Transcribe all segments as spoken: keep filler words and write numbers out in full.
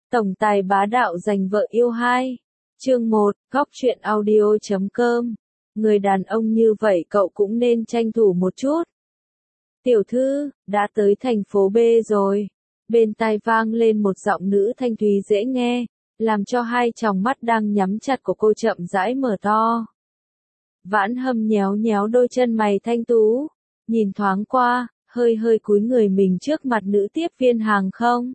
Tổng tài bá đạo giành vợ yêu hai. Chương một, góc truyện audio chấm com. Người đàn ông như vậy cậu cũng nên tranh thủ một chút. Tiểu thư, đã tới thành phố B rồi. Bên tai vang lên một giọng nữ thanh thúy dễ nghe, làm cho hai tròng mắt đang nhắm chặt của cô chậm rãi mở to. Vãn Hâm nhéo nhéo đôi chân mày thanh tú, nhìn thoáng qua, hơi hơi cúi người mình trước mặt nữ tiếp viên hàng không.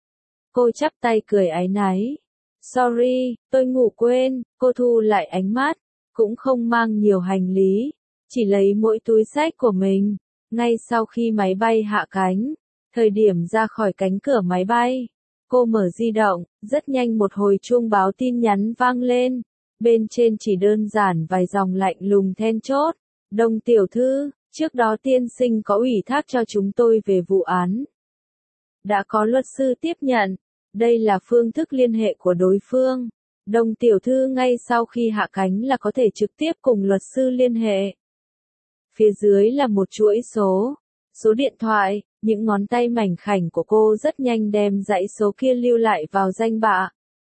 Cô chắp tay cười áy náy. Sorry, tôi ngủ quên, cô thu lại ánh mắt, cũng không mang nhiều hành lý, chỉ lấy mỗi túi xách của mình. Ngay sau khi máy bay hạ cánh, thời điểm ra khỏi cánh cửa máy bay, cô mở di động, rất nhanh một hồi chuông báo tin nhắn vang lên. Bên trên chỉ đơn giản vài dòng lạnh lùng then chốt. Đông tiểu thư, trước đó tiên sinh có ủy thác cho chúng tôi về vụ án. Đã có luật sư tiếp nhận. Đây là phương thức liên hệ của đối phương. Đông tiểu thư ngay sau khi hạ cánh là có thể trực tiếp cùng luật sư liên hệ. Phía dưới là một chuỗi số. Số điện thoại, những ngón tay mảnh khảnh của cô rất nhanh đem dãy số kia lưu lại vào danh bạ.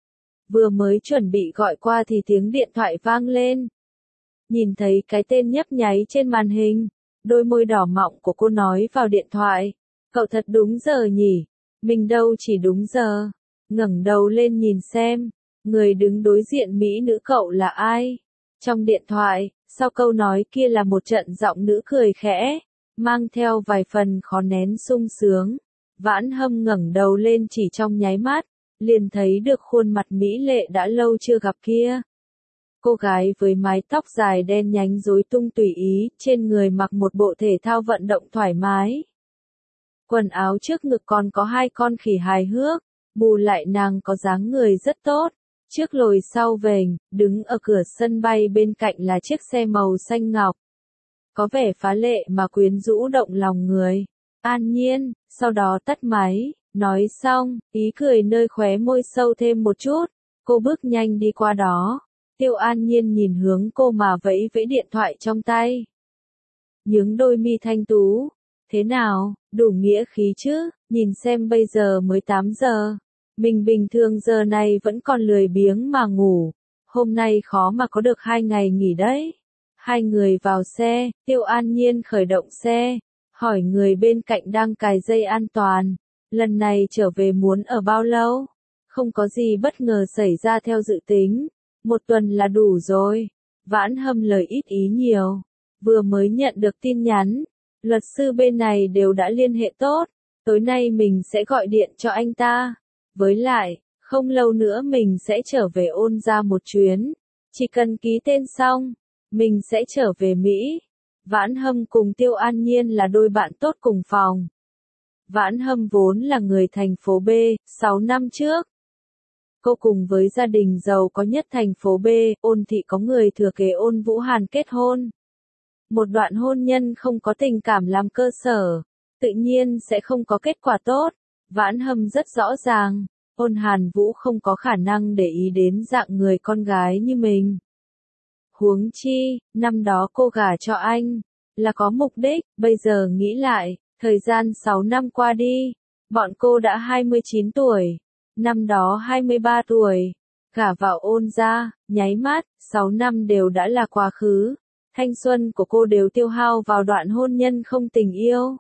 Vừa mới chuẩn bị gọi qua thì tiếng điện thoại vang lên. Nhìn thấy cái tên nhấp nháy trên màn hình, đôi môi đỏ mọng của cô nói vào điện thoại. Cậu thật đúng giờ nhỉ? Mình đâu chỉ đúng giờ. Ngẩng đầu lên nhìn xem, người đứng đối diện mỹ nữ cậu là ai? Trong điện thoại, sau câu nói kia là một trận giọng nữ cười khẽ, mang theo vài phần khó nén sung sướng. Vãn Hâm ngẩng đầu lên chỉ trong nháy mắt, liền thấy được khuôn mặt mỹ lệ đã lâu chưa gặp kia. Cô gái với mái tóc dài đen nhánh rối tung tùy ý, trên người mặc một bộ thể thao vận động thoải mái. Quần áo trước ngực còn có hai con khỉ hài hước, bù lại nàng có dáng người rất tốt, trước lồi sau vểnh, đứng ở cửa sân bay bên cạnh là chiếc xe màu xanh ngọc. Có vẻ phá lệ mà quyến rũ động lòng người. An Nhiên, sau đó tắt máy, nói xong, ý cười nơi khóe môi sâu thêm một chút, cô bước nhanh đi qua đó. Tiêu An Nhiên nhìn hướng cô mà vẫy vẫy điện thoại trong tay. Nhướng đôi mi thanh tú. Thế nào, đủ nghĩa khí chứ, nhìn xem bây giờ mới tám giờ. Mình bình thường giờ này vẫn còn lười biếng mà ngủ. Hôm nay khó mà có được hai ngày nghỉ đấy. Hai người vào xe, Tiêu An Nhiên khởi động xe, hỏi người bên cạnh đang cài dây an toàn. Lần này trở về muốn ở bao lâu? Không có gì bất ngờ xảy ra theo dự tính. Một tuần là đủ rồi. Vãn Hâm lời ít ý nhiều. Vừa mới nhận được tin nhắn. Luật sư bên này đều đã liên hệ tốt, tối nay mình sẽ gọi điện cho anh ta. Với lại, không lâu nữa mình sẽ trở về Ôn ra một chuyến. Chỉ cần ký tên xong, mình sẽ trở về Mỹ. Vãn Hâm cùng Tiêu An Nhiên là đôi bạn tốt cùng phòng. Vãn Hâm vốn là người thành phố B, sáu năm trước. Cô cùng với gia đình giàu có nhất thành phố B, Ôn thị có người thừa kế Ôn Vũ Hàn kết hôn. Một đoạn hôn nhân không có tình cảm làm cơ sở, tự nhiên sẽ không có kết quả tốt. Vãn Hâm rất rõ ràng, Ôn Hàn Vũ không có khả năng để ý đến dạng người con gái như mình. Huống chi, năm đó cô gả cho anh, là có mục đích, bây giờ nghĩ lại, thời gian sáu năm qua đi, bọn cô đã hai mươi chín tuổi, năm đó hai mươi ba tuổi, gả vào Ôn gia, nháy mắt, sáu năm đều đã là quá khứ. Thanh xuân của cô đều tiêu hao vào đoạn hôn nhân không tình yêu.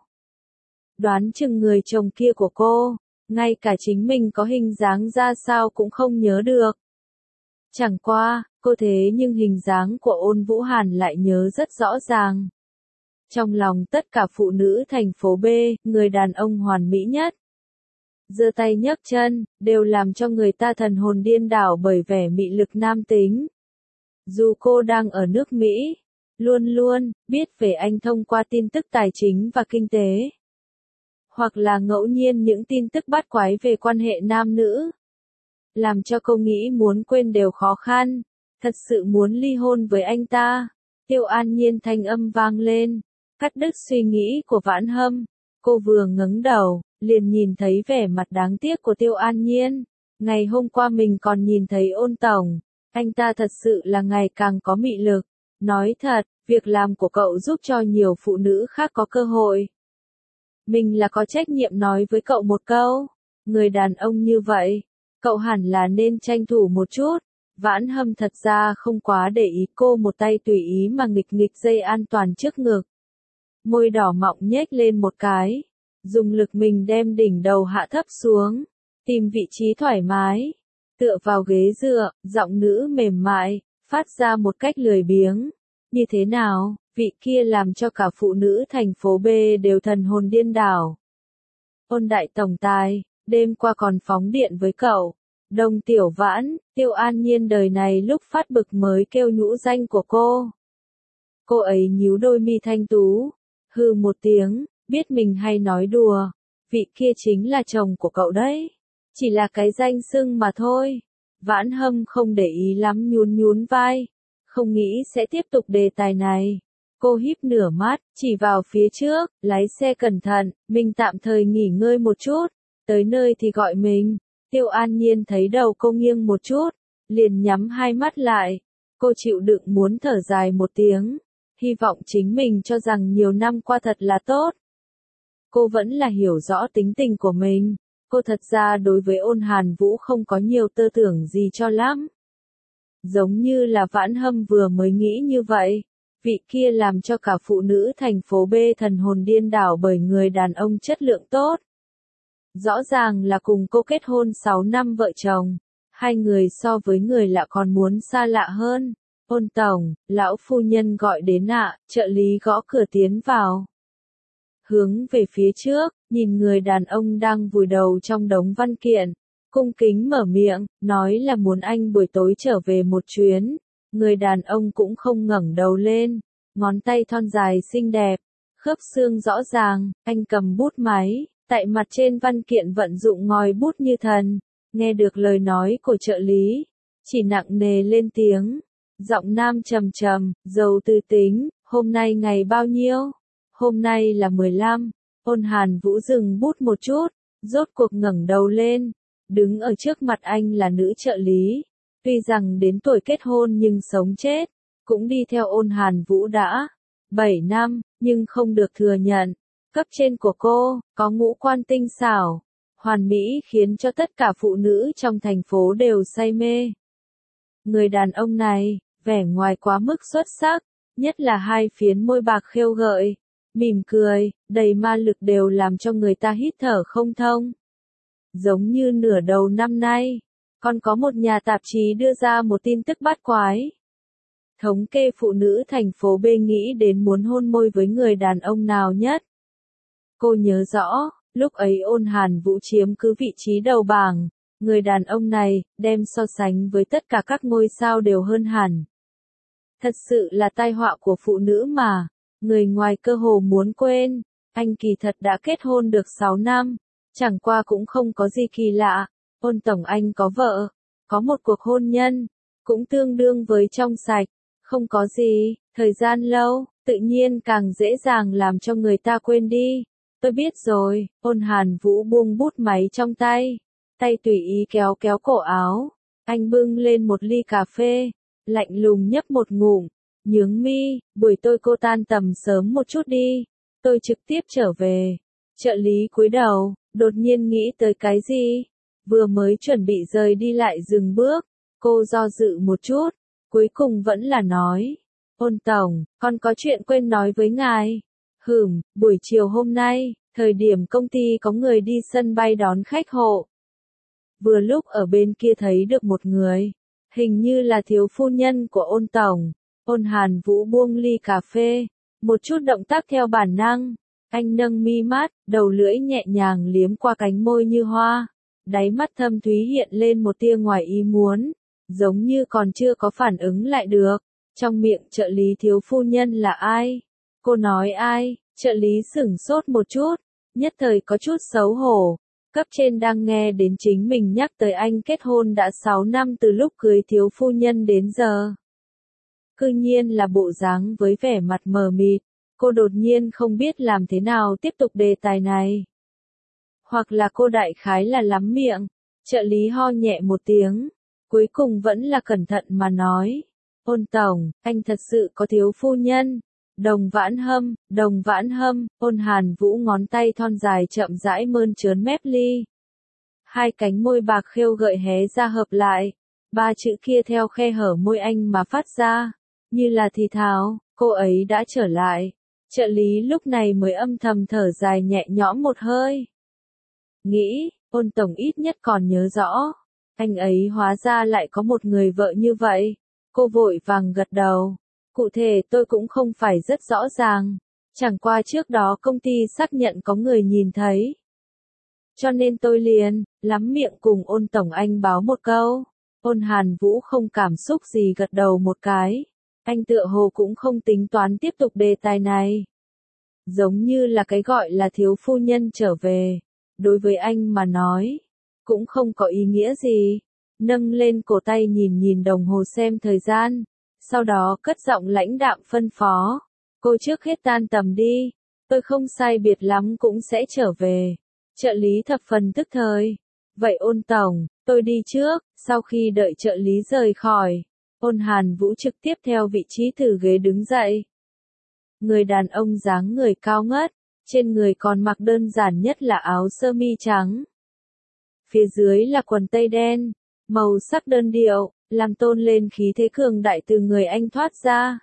Đoán chừng người chồng kia của cô, ngay cả chính mình có hình dáng ra sao cũng không nhớ được. Chẳng qua, cô thế nhưng hình dáng của Ôn Vũ Hàn lại nhớ rất rõ ràng. Trong lòng tất cả phụ nữ thành phố B, người đàn ông hoàn mỹ nhất. Giơ tay nhấc chân, đều làm cho người ta thần hồn điên đảo bởi vẻ mị lực nam tính. Dù cô đang ở nước Mỹ, luôn luôn biết về anh thông qua tin tức tài chính và kinh tế. Hoặc là ngẫu nhiên những tin tức bắt quái về quan hệ nam nữ. Làm cho cô nghĩ muốn quên đều khó khăn. Thật sự muốn ly hôn với anh ta. Tiêu An Nhiên thanh âm vang lên, cắt đứt suy nghĩ của Vãn Hâm. Cô vừa ngẩng đầu, liền nhìn thấy vẻ mặt đáng tiếc của Tiêu An Nhiên. Ngày hôm qua mình còn nhìn thấy Ôn tổng. Anh ta thật sự là ngày càng có mị lực. Nói thật, việc làm của cậu giúp cho nhiều phụ nữ khác có cơ hội. Mình là có trách nhiệm nói với cậu một câu. Người đàn ông như vậy, Cậu hẳn là nên tranh thủ một chút. Vãn Hâm thật ra không quá để ý cô, một tay tùy ý mà nghịch nghịch dây an toàn trước ngực. Môi đỏ mọng nhếch lên một cái. Dùng lực mình đem đỉnh đầu hạ thấp xuống. Tìm vị trí thoải mái. Tựa vào ghế dựa, giọng nữ mềm mại, phát ra một cách lười biếng. Như thế nào, vị kia làm cho cả phụ nữ thành phố B đều thần hồn điên đảo. Ôn đại tổng tài, đêm qua còn phóng điện với cậu. Đồng Tiểu Vãn, Tiêu An Nhiên đời này lúc phát bực mới kêu nhũ danh của cô. Cô ấy nhíu đôi mi thanh tú, hừ một tiếng, biết mình hay nói đùa. Vị kia chính là chồng của cậu đấy. Chỉ là cái danh xưng mà thôi. Vãn Hâm không để ý lắm, nhún nhún vai. Không nghĩ sẽ tiếp tục đề tài này. Cô híp nửa mắt, chỉ vào phía trước, lái xe cẩn thận, mình tạm thời nghỉ ngơi một chút. Tới nơi thì gọi mình. Tiêu An Nhiên thấy đầu cô nghiêng một chút, liền nhắm hai mắt lại. Cô chịu đựng muốn thở dài một tiếng. Hy vọng chính mình cho rằng nhiều năm qua thật là tốt. Cô vẫn là hiểu rõ tính tình của mình. Cô thật ra đối với Ôn Hàn Vũ không có nhiều tư tưởng gì cho lắm. Giống như là Vãn Hâm vừa mới nghĩ như vậy. Vị kia làm cho cả phụ nữ thành phố B thần hồn điên đảo bởi người đàn ông chất lượng tốt. Rõ ràng là cùng cô kết hôn sáu năm vợ chồng. Hai người so với người lạ còn muốn xa lạ hơn. Ôn tổng, lão phu nhân gọi đến ạ, trợ lý gõ cửa tiến vào. Hướng về phía trước, nhìn người đàn ông đang vùi đầu trong đống văn kiện. Cung kính mở miệng, nói là muốn anh buổi tối trở về một chuyến. Người đàn ông cũng không ngẩng đầu lên. Ngón tay thon dài xinh đẹp. Khớp xương rõ ràng, anh cầm bút máy. Tại mặt trên văn kiện vận dụng ngòi bút như thần. Nghe được lời nói của trợ lý. Chỉ nặng nề lên tiếng. Giọng nam trầm trầm, giàu tư tính. Hôm nay ngày bao nhiêu? Hôm nay là mười lăm. Ôn Hàn Vũ dừng bút một chút. Rốt cuộc ngẩng đầu lên. Đứng ở trước mặt anh là nữ trợ lý. Tuy rằng đến tuổi kết hôn nhưng sống chết. Cũng đi theo Ôn Hàn Vũ đã bảy năm, nhưng không được thừa nhận. Cấp trên của cô, có ngũ quan tinh xảo, hoàn mỹ khiến cho tất cả phụ nữ trong thành phố đều say mê. Người đàn ông này, vẻ ngoài quá mức xuất sắc, nhất là hai phiến môi bạc khêu gợi, mỉm cười, đầy ma lực đều làm cho người ta hít thở không thông. Giống như nửa đầu năm nay, còn có một nhà tạp chí đưa ra một tin tức bát quái. Thống kê phụ nữ thành phố B nghĩ đến muốn hôn môi với người đàn ông nào nhất. Cô nhớ rõ, lúc ấy Ôn Hàn Vũ chiếm cứ vị trí đầu bảng, người đàn ông này, đem so sánh với tất cả các ngôi sao đều hơn hẳn. Thật sự là tai họa của phụ nữ mà, người ngoài cơ hồ muốn quên, anh kỳ thật đã kết hôn được sáu năm, chẳng qua cũng không có gì kỳ lạ, Ôn tổng anh có vợ, có một cuộc hôn nhân, cũng tương đương với trong sạch, không có gì, thời gian lâu, tự nhiên càng dễ dàng làm cho người ta quên đi. Tôi biết rồi, Ôn Hàn Vũ buông bút máy trong tay, tay tùy ý kéo kéo cổ áo, anh bưng lên một ly cà phê, lạnh lùng nhấp một ngụm, nhướng mi, buổi tôi cô tan tầm sớm một chút đi, tôi trực tiếp trở về. Trợ lý cúi đầu, đột nhiên nghĩ tới cái gì, vừa mới chuẩn bị rời đi lại dừng bước, cô do dự một chút, cuối cùng vẫn là nói, Ôn tổng, con có chuyện quên nói với ngài. Hửm, buổi chiều hôm nay, thời điểm công ty có người đi sân bay đón khách hộ. Vừa lúc ở bên kia thấy được một người, hình như là thiếu phu nhân của Ôn tổng. Ôn Hàn Vũ buông ly cà phê, một chút động tác theo bản năng, anh nâng mi mắt, đầu lưỡi nhẹ nhàng liếm qua cánh môi như hoa, đáy mắt thâm thúy hiện lên một tia ngoài ý muốn, giống như còn chưa có phản ứng lại được. Trong miệng trợ lý thiếu phu nhân là ai? Cô nói ai? Trợ lý sửng sốt một chút, nhất thời có chút xấu hổ. Cấp trên đang nghe đến chính mình nhắc tới anh kết hôn đã sáu năm từ lúc cưới thiếu phu nhân đến giờ. Cư nhiên là bộ dáng với vẻ mặt mờ mịt, cô đột nhiên không biết làm thế nào tiếp tục đề tài này. Hoặc là cô đại khái là lắm miệng, trợ lý ho nhẹ một tiếng, cuối cùng vẫn là cẩn thận mà nói. Ôn tổng, anh thật sự có thiếu phu nhân. Đồng Vãn Hâm, Đồng Vãn Hâm, Ôn Hàn Vũ ngón tay thon dài chậm rãi mơn trớn mép ly. Hai cánh môi bạc khêu gợi hé ra hợp lại. Ba chữ kia theo khe hở môi anh mà phát ra. Như là thì thào, cô ấy đã trở lại. Trợ lý lúc này mới âm thầm thở dài nhẹ nhõm một hơi. Nghĩ, Ôn tổng ít nhất còn nhớ rõ. Anh ấy hóa ra lại có một người vợ như vậy. Cô vội vàng gật đầu. Cụ thể tôi cũng không phải rất rõ ràng. Chẳng qua trước đó công ty xác nhận có người nhìn thấy. Cho nên tôi liền, lắm miệng cùng Ôn tổng anh báo một câu. Ôn Hàn Vũ không cảm xúc gì gật đầu một cái. Anh tựa hồ cũng không tính toán tiếp tục đề tài này. Giống như là cái gọi là thiếu phu nhân trở về. Đối với anh mà nói, cũng không có ý nghĩa gì. Nâng lên cổ tay nhìn nhìn đồng hồ xem thời gian. Sau đó cất giọng lãnh đạm phân phó. Cô trước hết tan tầm đi. Tôi không sai biệt lắm cũng sẽ trở về. Trợ lý thập phần tức thời. Vậy Ôn tổng, tôi đi trước. Sau khi đợi trợ lý rời khỏi, Ôn Hàn Vũ trực tiếp theo vị trí từ ghế đứng dậy. Người đàn ông dáng người cao ngất, trên người còn mặc đơn giản nhất là áo sơ mi trắng. Phía dưới là quần tây đen, màu sắc đơn điệu, làm tôn lên khí thế cường đại từ người anh thoát ra.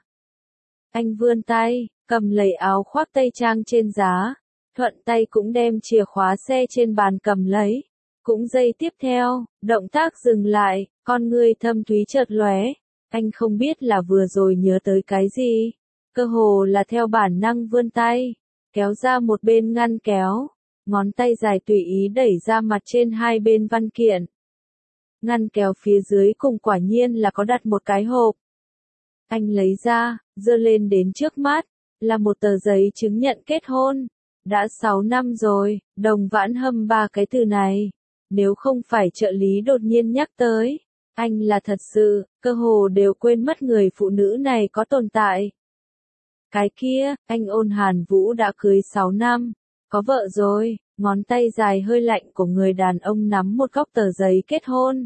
Anh vươn tay, cầm lấy áo khoác tây trang trên giá, thuận tay cũng đem chìa khóa xe trên bàn cầm lấy. Cũng giây tiếp theo, động tác dừng lại, con ngươi thâm thúy chợt lóe. Anh không biết là vừa rồi nhớ tới cái gì. Cơ hồ là theo bản năng vươn tay, kéo ra một bên ngăn kéo. Ngón tay dài tùy ý đẩy ra mặt trên hai bên văn kiện. Ngăn kéo phía dưới cùng quả nhiên là có đặt một cái hộp. Anh lấy ra, giơ lên đến trước mắt, là một tờ giấy chứng nhận kết hôn. Đã sáu năm rồi, Đồng Vãn Hâm ba cái từ này. Nếu không phải trợ lý đột nhiên nhắc tới, anh là thật sự, cơ hồ đều quên mất người phụ nữ này có tồn tại. Cái kia, anh Ôn Hàn Vũ đã cưới sáu năm, có vợ rồi, ngón tay dài hơi lạnh của người đàn ông nắm một góc tờ giấy kết hôn.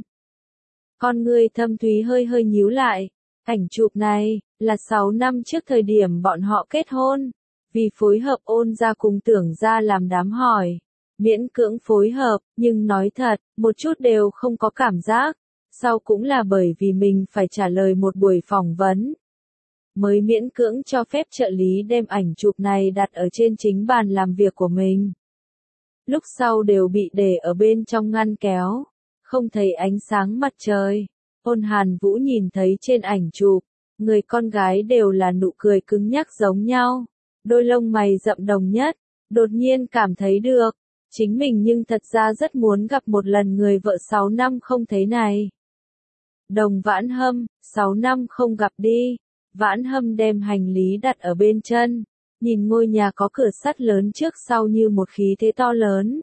Con người thâm thúy hơi hơi nhíu lại, ảnh chụp này, là sáu năm trước thời điểm bọn họ kết hôn, vì phối hợp Ôn gia cùng Tưởng gia làm đám hỏi. Miễn cưỡng phối hợp, nhưng nói thật, một chút đều không có cảm giác. Sau cũng là bởi vì mình phải trả lời một buổi phỏng vấn. Mới miễn cưỡng cho phép trợ lý đem ảnh chụp này đặt ở trên chính bàn làm việc của mình. Lúc sau đều bị để ở bên trong ngăn kéo. Không thấy ánh sáng mặt trời. Ôn Hàn Vũ nhìn thấy trên ảnh chụp, người con gái đều là nụ cười cứng nhắc giống nhau. Đôi lông mày rậm đồng nhất, đột nhiên cảm thấy được. Chính mình nhưng thật ra rất muốn gặp một lần người vợ sáu năm không thấy này. Đồng Vãn Hâm, sáu năm không gặp đi. Vãn Hâm đem hành lý đặt ở bên chân, nhìn ngôi nhà có cửa sắt lớn trước sau như một khí thế to lớn.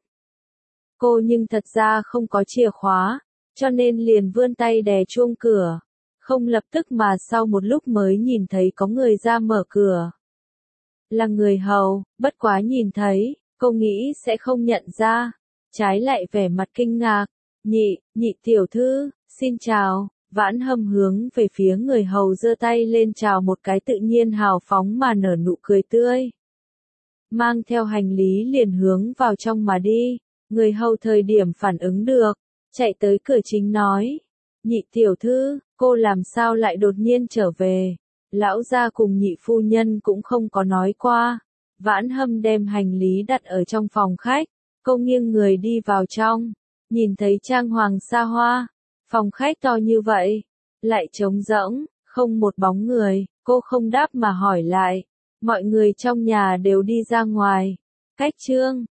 Cô nhưng thật ra không có chìa khóa, cho nên liền vươn tay đè chuông cửa. Không lập tức mà sau một lúc mới nhìn thấy có người ra mở cửa. Là người hầu, bất quá nhìn thấy. Cô nghĩ sẽ không nhận ra, trái lại vẻ mặt kinh ngạc. Nhị, nhị tiểu thư, xin chào. Vãn Hâm hướng về phía người hầu giơ tay lên chào một cái tự nhiên hào phóng mà nở nụ cười tươi. Mang theo hành lý liền hướng vào trong mà đi. Người hầu thời điểm phản ứng được, chạy tới cửa chính nói. Nhị tiểu thư, cô làm sao lại đột nhiên trở về? Lão gia cùng nhị phu nhân cũng không có nói qua. Vãn Hâm đem hành lý đặt ở trong phòng khách, cô nghiêng người đi vào trong, nhìn thấy trang hoàng xa hoa, phòng khách to như vậy, lại trống rỗng, không một bóng người, cô không đáp mà hỏi lại, mọi người trong nhà đều đi ra ngoài, cách trương,